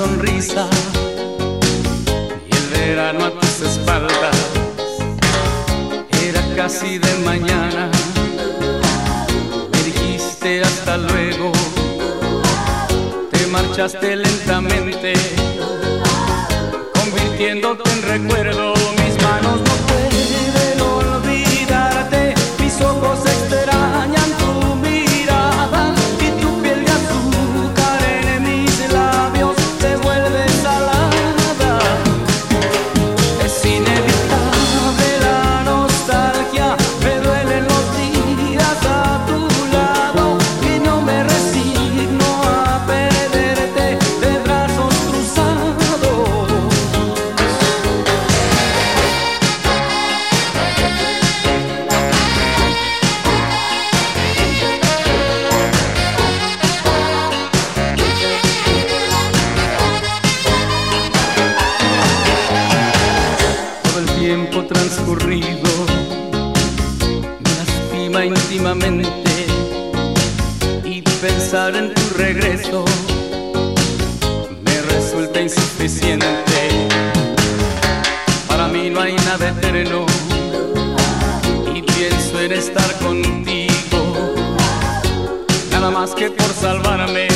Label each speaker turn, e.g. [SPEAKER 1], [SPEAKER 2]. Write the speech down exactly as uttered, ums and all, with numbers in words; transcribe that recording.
[SPEAKER 1] sonrisa y el verano a tus espaldas. Era casi de mañana, me dijiste hasta luego, te marchaste lentamente, convirtiéndote en recuerdo. Mis manos no pueden olvidarte, mis ojos extrañan tu mirada y tu piel de azúcar en mis labios se vuelve salada. Es inevitable la nostalgia, me duelen los días a tu lado y no me resigno a perderte de brazos cruzados. Tiempo transcurrido me lastima íntimamente y pensar en tu regreso me resulta insuficiente. Para mí no hay nada eterno y pienso en estar contigo, nada más que por salvarme